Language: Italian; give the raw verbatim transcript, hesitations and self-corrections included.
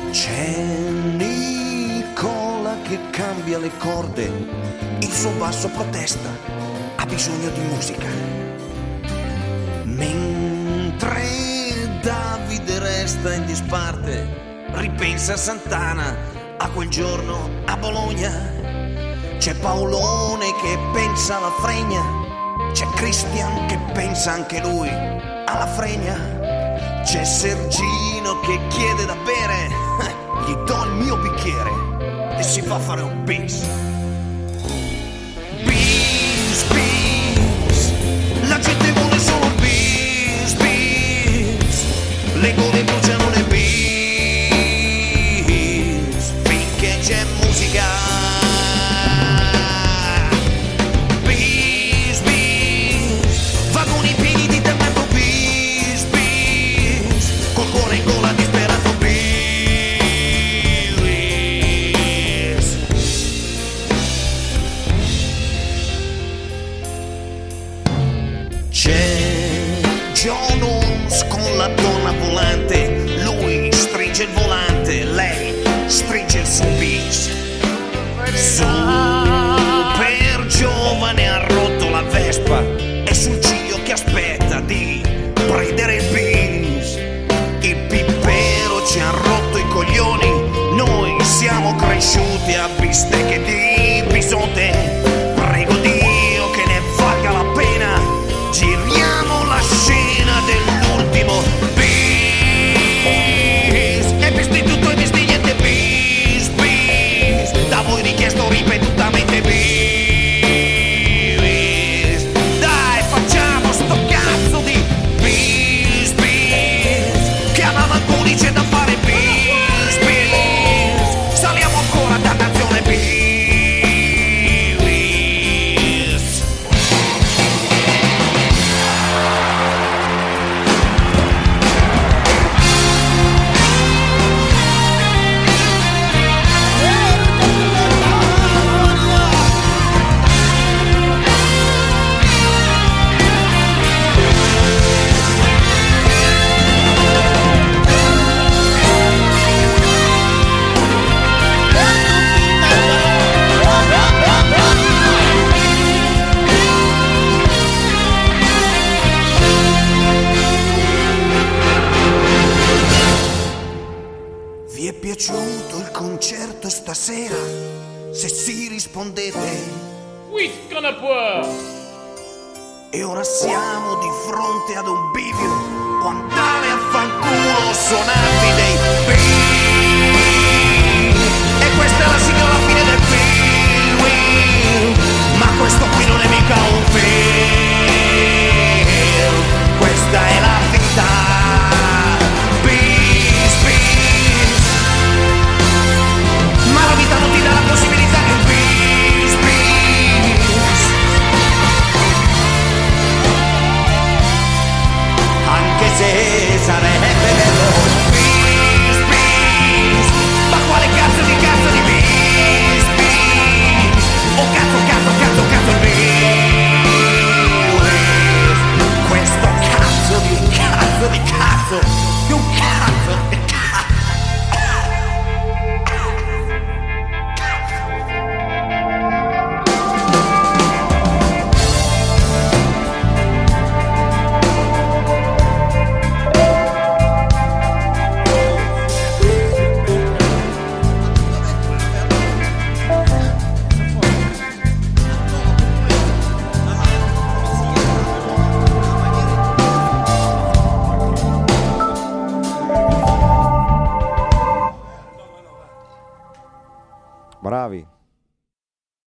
C'è Nicola che cambia le corde, il suo basso protesta, ha bisogno di musica. Mentre Davide resta in disparte, ripensa a Sant'Ana, a quel giorno a Bologna. C'è Paolone che pensa alla fregna, c'è Christian che pensa anche lui alla fregna. C'è Sergino che chiede da bere, gli do il mio bicchiere e si fa a fare un bis. Bis, bis, la gente vuole solo bis, bis, le gole bruciano le bis, finché c'è musica. Bis, bis, vagoni pieni di tormento, bis, bis, col cuore in gola disperato, bis. C'è Jones con la donna volante, lui stringe il volante, lei stringe il suo bis. Super giovane ha rotto la Vespa, è sul ciglio che aspetta di prendere il bis. Il pippero ci ha rotto i coglioni, noi siamo cresciuti a bistecche di bisonte. Prego Dio che ne valga la pena, giriamo la scena dell'ultimo bis. E bis di tutto e bis di niente, bis, bis, da voi richiesto ripetutamente bis. Dai, facciamo sto cazzo di bis, bis, che a Mamancuni c'è da fare bis, bis, saliamo ancora da nazione bis. Vi è piaciuto il concerto stasera? Se sì, rispondete. Oui, qu'on a poire. E ora siamo di fronte ad un bivio, o andare a fanculo suonarvi dei bis. E questa è la sigla alla fine del film, ma questo qui non è mica un film, questa è la vita. Bis, bis, ma la vita non ti dà la possibilità di un bis, bis, anche se sarebbe bello. Bis, bis, ma quale cazzo di cazzo di bis, bis, oh cazzo, cazzo, cazzo, cazzo bis, questo cazzo di cazzo di cazzo di un cazzo.